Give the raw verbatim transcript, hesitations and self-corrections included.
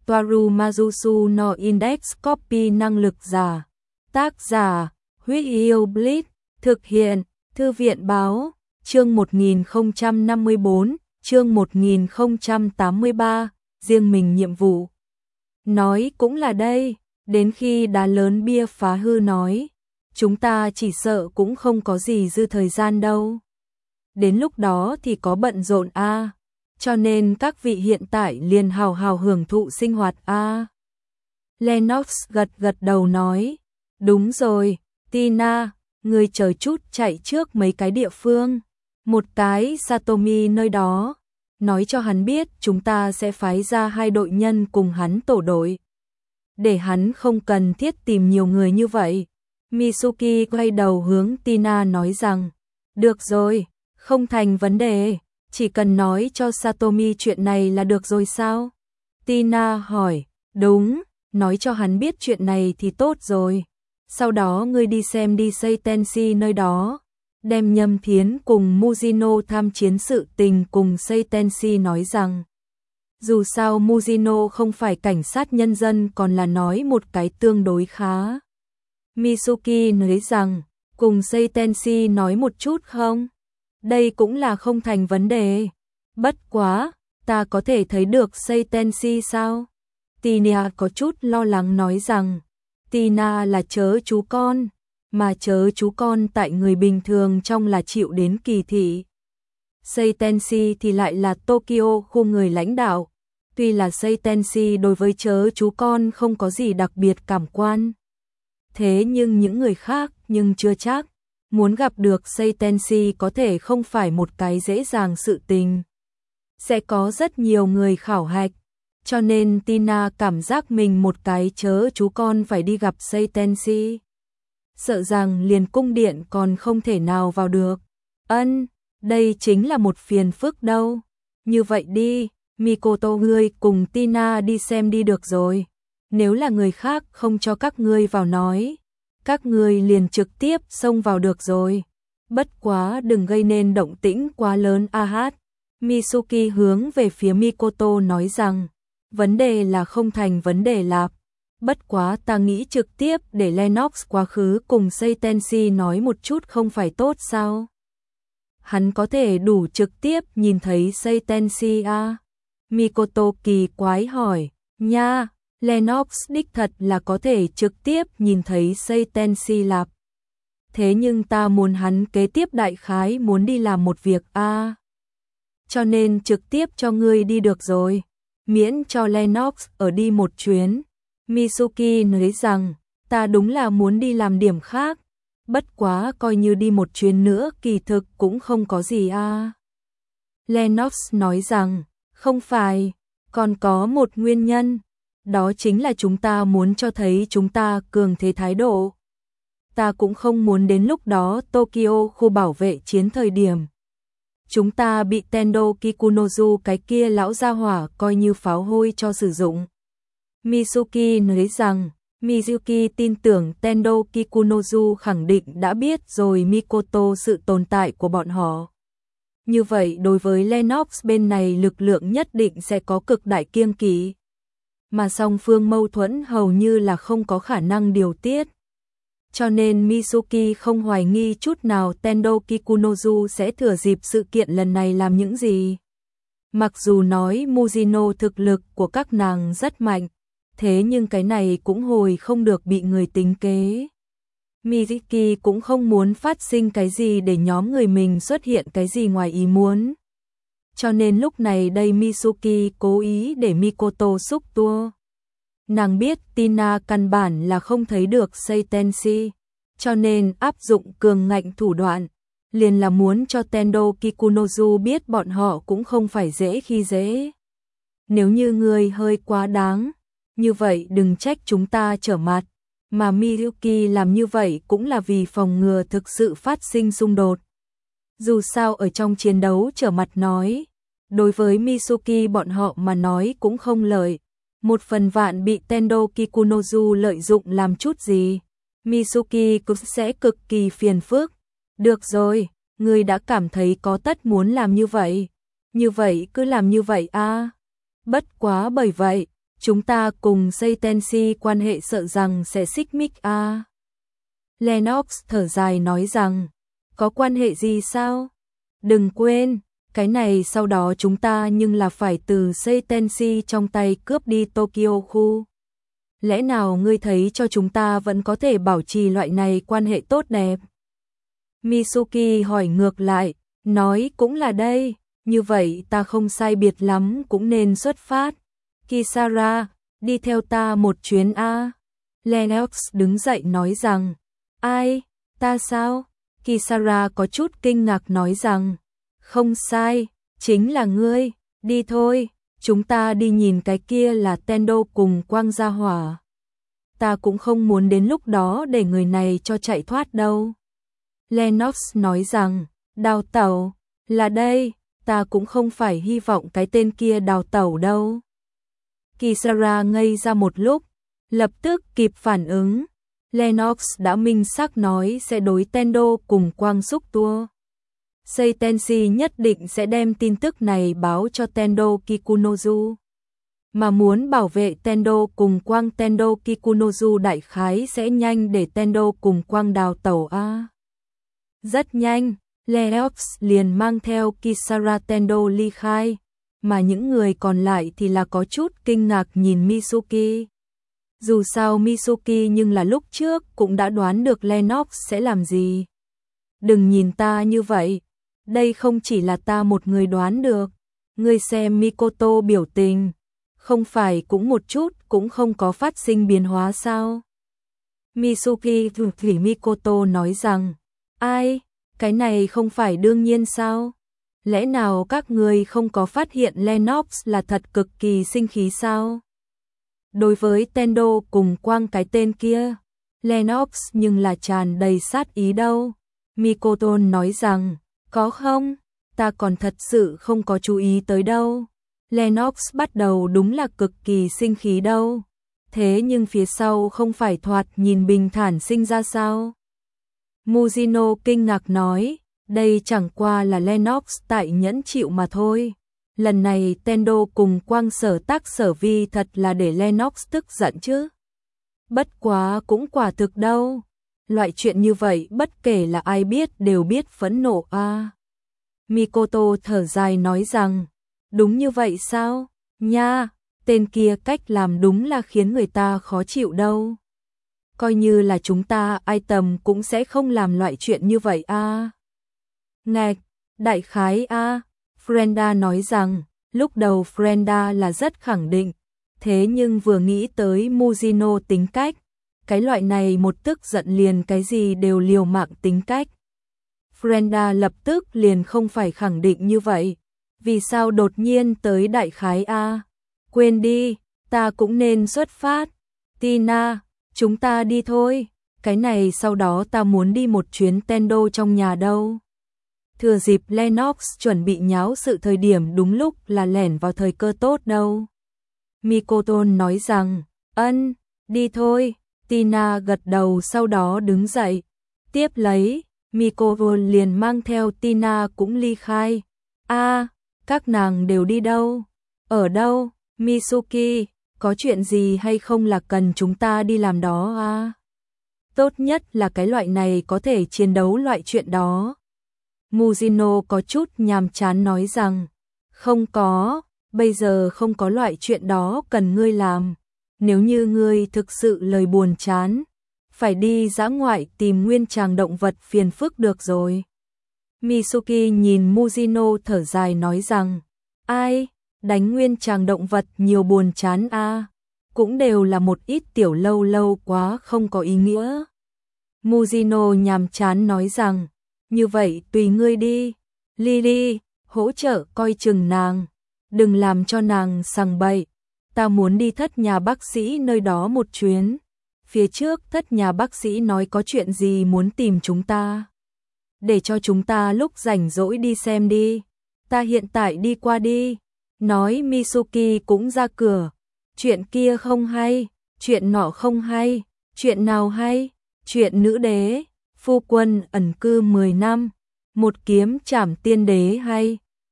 Toaru Majusu no Index Copy năng lực giả. Tác giả, Huyết Yêu Blitz, thực hiện, Thư viện báo, chương một nghìn không trăm năm mươi bốn, chương một nghìn không trăm tám mươi ba, riêng mình nhiệm vụ. Nói cũng là đây, đến khi đá lớn bia phá hư nói, chúng ta chỉ sợ cũng không có gì dư thời gian đâu. Đến lúc đó thì có bận rộn a, à. Cho nên các vị hiện tại liền hào hào hưởng thụ sinh hoạt a. À. Lennox gật gật đầu nói, đúng rồi, Tina, người chờ chút chạy trước mấy cái địa phương, một cái Satomi nơi đó, nói cho hắn biết chúng ta sẽ phái ra hai đội nhân cùng hắn tổ đội. Để hắn không cần thiết tìm nhiều người như vậy. Mitsuki quay đầu hướng Tina nói rằng, được rồi, không thành vấn đề, chỉ cần nói cho Satomi chuyện này là được rồi sao? Tina hỏi, đúng, nói cho hắn biết chuyện này thì tốt rồi. Sau đó ngươi đi xem đi Seitenshi nơi đó, đem Nhâm Thiến cùng Mujino tham chiến sự tình cùng Seitenshi nói rằng, dù sao Mujino không phải cảnh sát nhân dân còn là nói một cái tương đối khá. Mitsuki nói rằng, cùng Seitenshi nói một chút không? Đây cũng là không thành vấn đề. Bất quá, ta có thể thấy được Seitenshi sao? Tina có chút lo lắng nói rằng, Tina là chớ chú con, mà chớ chú con tại người bình thường trong là chịu đến kỳ thị. Seitenshi thì lại là Tokyo khu người lãnh đạo. Tuy là Seitenshi đối với chớ chú con không có gì đặc biệt cảm quan. Thế nhưng những người khác nhưng chưa chắc. Muốn gặp được Seitenshi có thể không phải một cái dễ dàng sự tình. Sẽ có rất nhiều người khảo hạch. Cho nên Tina cảm giác mình một cái chớ chú con phải đi gặp Seitenshi. Sợ rằng liền cung điện còn không thể nào vào được. Ân, đây chính là một phiền phức đâu. Như vậy đi, Mikoto ngươi cùng Tina đi xem đi được rồi. Nếu là người khác không cho các ngươi vào nói, các ngươi liền trực tiếp xông vào được rồi. Bất quá đừng gây nên động tĩnh quá lớn a hát. Mitsuki hướng về phía Mikoto nói rằng, vấn đề là không thành vấn đề lạp. Bất quá ta nghĩ trực tiếp để Lennox quá khứ cùng Seitenshi nói một chút không phải tốt sao? Hắn có thể đủ trực tiếp nhìn thấy Seitenshi à? Mikoto kỳ quái hỏi, nha, Lennox đích thật là có thể trực tiếp nhìn thấy Seitenshi lạp. Thế nhưng ta muốn hắn kế tiếp đại khái muốn đi làm một việc a, à? Cho nên trực tiếp cho ngươi đi được rồi, miễn cho Lennox ở đi một chuyến. Mitsuki nói rằng, ta đúng là muốn đi làm điểm khác, bất quá coi như đi một chuyến nữa kỳ thực cũng không có gì a. À. Lennox nói rằng, không phải, còn có một nguyên nhân, đó chính là chúng ta muốn cho thấy chúng ta cường thế thái độ. Ta cũng không muốn đến lúc đó Tokyo khu bảo vệ chiến thời điểm. Chúng ta bị Tendo Kikunozu cái kia lão gia hỏa coi như pháo hôi cho sử dụng. Mitsuki nói rằng, Mizuki tin tưởng Tendo Kikunozu khẳng định đã biết rồi Mikoto sự tồn tại của bọn họ. Như vậy đối với Lennox bên này lực lượng nhất định sẽ có cực đại kiêng kỵ. Mà song phương mâu thuẫn hầu như là không có khả năng điều tiết. Cho nên Mitsuki không hoài nghi chút nào Tendo Kikunozu sẽ thừa dịp sự kiện lần này làm những gì. Mặc dù nói Mujino thực lực của các nàng rất mạnh, thế nhưng cái này cũng hồi không được bị người tính kế. Mizuki cũng không muốn phát sinh cái gì để nhóm người mình xuất hiện cái gì ngoài ý muốn. Cho nên lúc này đây Mitsuki cố ý để Mikoto xúc tua. Nàng biết Tina căn bản là không thấy được Seitenshi, cho nên áp dụng cường ngạnh thủ đoạn, liền là muốn cho Tendo Kikunozu biết bọn họ cũng không phải dễ khi dễ. Nếu như người hơi quá đáng, như vậy đừng trách chúng ta trở mặt, mà Miyuki làm như vậy cũng là vì phòng ngừa thực sự phát sinh xung đột. Dù sao ở trong chiến đấu trở mặt nói, đối với Mitsuki bọn họ mà nói cũng không lợi. Một phần vạn bị Tendo Kikunozu lợi dụng làm chút gì, Mitsuki cũng sẽ cực kỳ phiền phức. Được rồi, ngươi đã cảm thấy có tất muốn làm như vậy, như vậy cứ làm như vậy a. À. Bất quá bởi vậy, chúng ta cùng Seitenshi quan hệ sợ rằng sẽ xích mích à. Lennox thở dài nói rằng, có quan hệ gì sao? Đừng quên, cái này sau đó chúng ta nhưng là phải từ Seitenshi trong tay cướp đi Tokyo khu. Lẽ nào ngươi thấy cho chúng ta vẫn có thể bảo trì loại này quan hệ tốt đẹp? Mitsuki hỏi ngược lại, nói cũng là đây, như vậy ta không sai biệt lắm cũng nên xuất phát. Kisara, đi theo ta một chuyến a. Lennox đứng dậy nói rằng, ai, ta sao? Kisara có chút kinh ngạc nói rằng, không sai, chính là ngươi, đi thôi, chúng ta đi nhìn cái kia là Tendo cùng Quang Gia Hỏa. Ta cũng không muốn đến lúc đó để người này cho chạy thoát đâu. Lennox nói rằng, đào tẩu, là đây, ta cũng không phải hy vọng cái tên kia đào tẩu đâu. Kisara ngây ra một lúc, lập tức kịp phản ứng. Lennox đã minh xác nói sẽ đối Tendo cùng Quang xúc tua. Seitenshi nhất định sẽ đem tin tức này báo cho Tendo Kikunozu. Mà muốn bảo vệ Tendo cùng Quang, Tendo Kikunozu đại khái sẽ nhanh để Tendo cùng Quang đào tẩu a. Rất nhanh, Lennox liền mang theo Kisara Tendo ly khai, mà những người còn lại thì là có chút kinh ngạc nhìn Mitsuki. Dù sao Mitsuki nhưng là lúc trước cũng đã đoán được Lennox sẽ làm gì. Đừng nhìn ta như vậy, đây không chỉ là ta một người đoán được, ngươi xem Mikoto biểu tình, không phải cũng một chút cũng không có phát sinh biến hóa sao? Mitsuki thủy Mikoto nói rằng, ai, cái này không phải đương nhiên sao? Lẽ nào các người không có phát hiện Lennox là thật cực kỳ sinh khí sao? Đối với Tendo cùng Quang cái tên kia, Lennox nhưng là tràn đầy sát ý đâu. Mikoto nói rằng, có không? Ta còn thật sự không có chú ý tới đâu. Lennox bắt đầu đúng là cực kỳ sinh khí đâu. Thế nhưng phía sau không phải thoạt nhìn bình thản sinh ra sao? Mujino kinh ngạc nói, đây chẳng qua là Lennox tại nhẫn chịu mà thôi. Lần này Tendo cùng Quang sở tác sở vi thật là để Lennox tức giận chứ. Bất quá cũng quả thực đâu. Loại chuyện như vậy bất kể là ai biết đều biết phẫn nộ a. À. Mikoto thở dài nói rằng, đúng như vậy sao? Nha, tên kia cách làm đúng là khiến người ta khó chịu đâu. Coi như là chúng ta ai tầm cũng sẽ không làm loại chuyện như vậy a. À. Ngạch, đại khái a. À. Frenda nói rằng, lúc đầu Frenda là rất khẳng định, thế nhưng vừa nghĩ tới Mujino tính cách, cái loại này một tức giận liền cái gì đều liều mạng tính cách. Frenda lập tức liền không phải khẳng định như vậy, vì sao đột nhiên tới đại khái a? Quên đi, ta cũng nên xuất phát. Tina, chúng ta đi thôi, cái này sau đó ta muốn đi một chuyến Tendo trong nhà đâu. Thừa dịp Lennox chuẩn bị nháo sự thời điểm đúng lúc là lẻn vào thời cơ tốt đâu. Mikoto nói rằng, ân, đi thôi. Tina gật đầu sau đó đứng dậy. Tiếp lấy, Mikoto liền mang theo Tina cũng ly khai. A, à, các nàng đều đi đâu? Ở đâu? Mitsuki, có chuyện gì hay không là cần chúng ta đi làm đó à? Tốt nhất là cái loại này có thể chiến đấu loại chuyện đó. Mujino có chút nhàm chán nói rằng, không có, bây giờ không có loại chuyện đó cần ngươi làm. Nếu như ngươi thực sự lời buồn chán, phải đi dã ngoại tìm nguyên tràng động vật phiền phức được rồi. Mitsuki nhìn Mujino thở dài nói rằng, ai, đánh nguyên tràng động vật nhiều buồn chán a, à, cũng đều là một ít tiểu lâu lâu quá không có ý nghĩa. Mujino nhàm chán nói rằng, như vậy tùy ngươi đi, Lily, hỗ trợ coi chừng nàng, đừng làm cho nàng sằng bậy. Ta muốn đi thất nhà bác sĩ nơi đó một chuyến. Phía trước thất nhà bác sĩ nói có chuyện gì muốn tìm chúng ta. Để cho chúng ta lúc rảnh rỗi đi xem đi. Ta hiện tại đi qua đi. Nói Mitsuki cũng ra cửa. Chuyện kia không hay, chuyện nọ không hay, chuyện nào hay, chuyện nữ đế, phu quân ẩn cư mười năm, một kiếm trảm tiên đế hay,